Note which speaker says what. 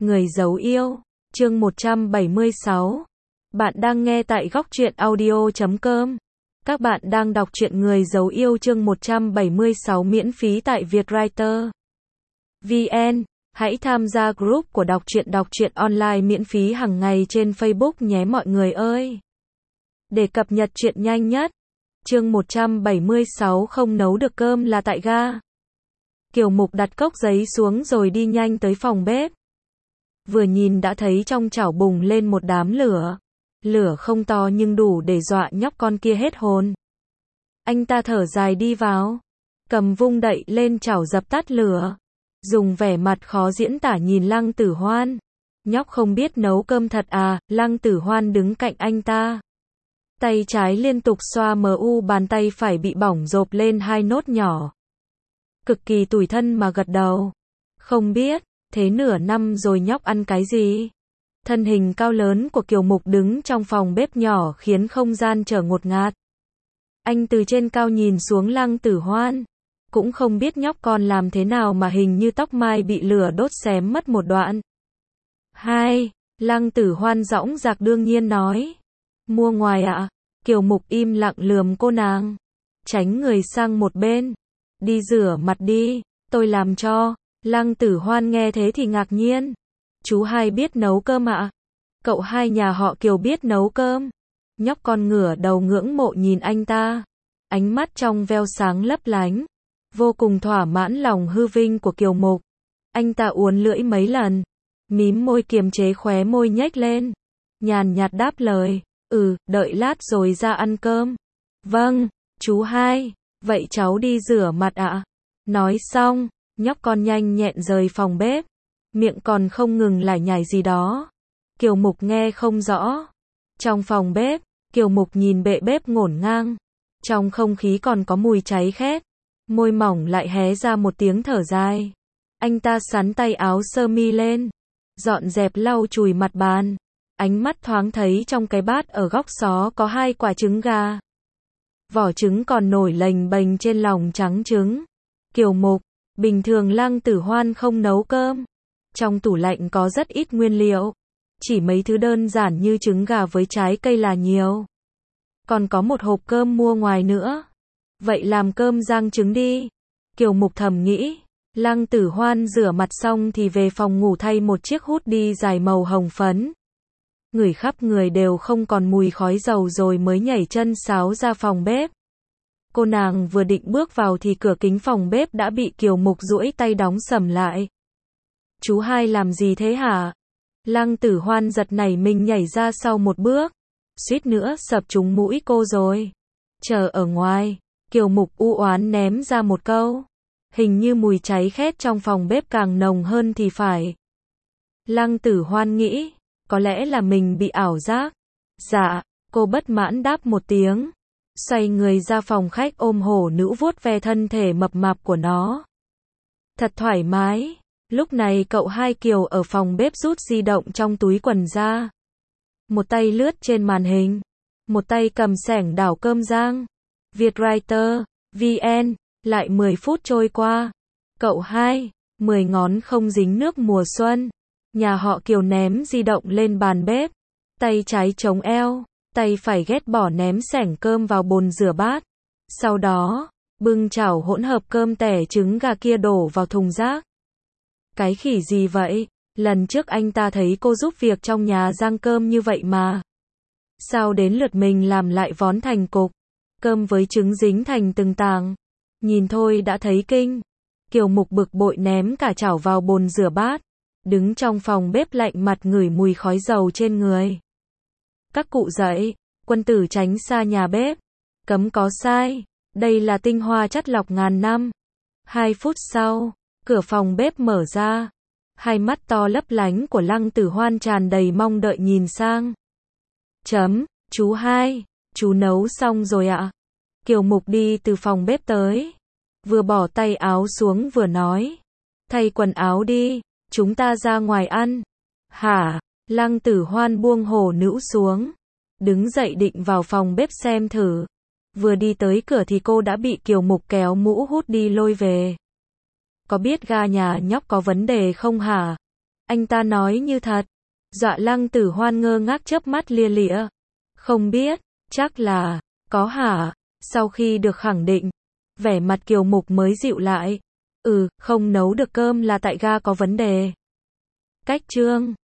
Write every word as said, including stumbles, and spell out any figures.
Speaker 1: Người giấu yêu, chương một trăm bảy mươi sáu. Bạn đang nghe tại góc truyện audio chấm com. Các bạn đang đọc truyện Người giấu yêu chương một trăm bảy mươi sáu miễn phí tại Vietwriter vê en. Hãy tham gia group của đọc truyện đọc truyện online miễn phí hàng ngày trên Facebook nhé mọi người ơi. Để cập nhật truyện nhanh nhất. Chương một trăm bảy mươi sáu không nấu được cơm là tại ga. Kiều Mục đặt cốc giấy xuống rồi đi nhanh tới phòng bếp. Vừa nhìn đã thấy trong chảo bùng lên một đám lửa. Lửa không to nhưng đủ để dọa nhóc con kia hết hồn. Anh ta thở dài đi vào. Cầm vung đậy lên chảo dập tắt lửa. Dùng vẻ mặt khó diễn tả nhìn Lăng Tử Hoan. Nhóc không biết nấu cơm thật à, Lăng Tử Hoan đứng cạnh anh ta. Tay trái liên tục xoa mu bàn tay phải bị bỏng rộp lên hai nốt nhỏ. Cực kỳ tủi thân mà gật đầu. Không biết, thế nửa năm rồi nhóc ăn cái gì? Thân hình cao lớn của Kiều Mục đứng trong phòng bếp nhỏ khiến không gian trở ngột ngạt. Anh từ trên cao nhìn xuống Lăng Tử Hoan. Cũng không biết nhóc con làm thế nào mà hình như tóc mai bị lửa đốt xém mất một đoạn. Hai, Lăng Tử Hoan dõng dạc đương nhiên nói. Mua ngoài ạ? À? Kiều Mục im lặng lườm cô nàng. Tránh người sang một bên. Đi rửa mặt đi, tôi làm cho. Lăng Tử Hoan nghe thế thì ngạc nhiên. Chú hai biết nấu cơm ạ? À? Cậu hai nhà họ Kiều biết nấu cơm. Nhóc con ngửa đầu ngưỡng mộ nhìn anh ta. Ánh mắt trong veo sáng lấp lánh. Vô cùng thỏa mãn lòng hư vinh của Kiều Mục. Anh ta uốn lưỡi mấy lần. Mím môi kiềm chế khóe môi nhếch lên. Nhàn nhạt đáp lời. Ừ, đợi lát rồi ra ăn cơm. Vâng, chú hai. Vậy cháu đi rửa mặt ạ. À? Nói xong, nhóc con nhanh nhẹn rời phòng bếp. Miệng còn không ngừng lải nhải gì đó. Kiều Mục nghe không rõ. Trong phòng bếp, Kiều Mục nhìn bệ bếp ngổn ngang. Trong không khí còn có mùi cháy khét. Môi mỏng lại hé ra một tiếng thở dài. Anh ta xắn tay áo sơ mi lên. Dọn dẹp lau chùi mặt bàn. Ánh mắt thoáng thấy trong cái bát ở góc xó có hai quả trứng gà. Vỏ trứng còn nổi lềnh bềnh trên lòng trắng trứng. Kiều Mục, bình thường Lăng Tử Hoan không nấu cơm. Trong tủ lạnh có rất ít nguyên liệu. Chỉ mấy thứ đơn giản như trứng gà với trái cây là nhiều. Còn có một hộp cơm mua ngoài nữa. Vậy làm cơm rang trứng đi. Kiều Mục thầm nghĩ. Lăng Tử Hoan rửa mặt xong thì về phòng ngủ thay một chiếc hoodie dài màu hồng phấn. Ngửi khắp người đều không còn mùi khói dầu rồi mới nhảy chân sáo ra phòng bếp. Cô nàng vừa định bước vào thì cửa kính phòng bếp đã bị Kiều Mục duỗi tay đóng sầm lại. Chú hai làm gì thế hả? Lăng Tử Hoan giật nảy mình nhảy ra sau một bước. Suýt nữa sập trúng mũi cô rồi. Chờ ở ngoài. Kiều Mục u oán ném ra một câu. Hình như mùi cháy khét trong phòng bếp càng nồng hơn thì phải. Lăng Tử Hoan nghĩ. Có lẽ là mình bị ảo giác. Dạ, cô bất mãn đáp một tiếng. Xoay người ra phòng khách ôm hổ nữ vuốt ve thân thể mập mạp của nó. Thật thoải mái. Lúc này cậu hai Kiều ở phòng bếp rút di động trong túi quần ra. Một tay lướt trên màn hình. Một tay cầm xẻng đảo cơm rang. Vietwriter vê en. Lại mười phút trôi qua. Cậu hai, mười ngón không dính nước mùa xuân. Nhà họ Kiều ném di động lên bàn bếp. Tay trái chống eo. Tay phải ghét bỏ ném xẻng cơm vào bồn rửa bát. Sau đó, bưng chảo hỗn hợp cơm tẻ trứng gà kia đổ vào thùng rác. Cái khỉ gì vậy? Lần trước anh ta thấy cô giúp việc trong nhà rang cơm như vậy mà. Sao đến lượt mình làm lại vón thành cục? Cơm với trứng dính thành từng tàng. Nhìn thôi đã thấy kinh. Kiều Mục bực bội ném cả chảo vào bồn rửa bát. Đứng trong phòng bếp lạnh mặt ngửi mùi khói dầu trên người. Các cụ dậy, quân tử tránh xa nhà bếp. Cấm có sai. Đây là tinh hoa chắt lọc ngàn năm. Hai phút sau, cửa phòng bếp mở ra. Hai mắt to lấp lánh của Lăng Tử Hoan tràn đầy mong đợi nhìn sang. Chấm, chú hai, chú nấu xong rồi ạ. Kiều Mục đi từ phòng bếp tới. Vừa bỏ tay áo xuống vừa nói. Thay quần áo đi, chúng ta ra ngoài ăn. Hả? Lăng Tử Hoan buông hổ nữ xuống. Đứng dậy định vào phòng bếp xem thử. Vừa đi tới cửa thì cô đã bị Kiều Mục kéo mũ hút đi lôi về. Có biết ga nhà nhóc có vấn đề không hả? Anh ta nói như thật. Dọa Lăng Tử Hoan ngơ ngác chớp mắt lia lịa. Không biết, chắc là, có hả? Sau khi được khẳng định, vẻ mặt Kiều Mục mới dịu lại. Ừ, không nấu được cơm là tại ga có vấn đề. Cách chương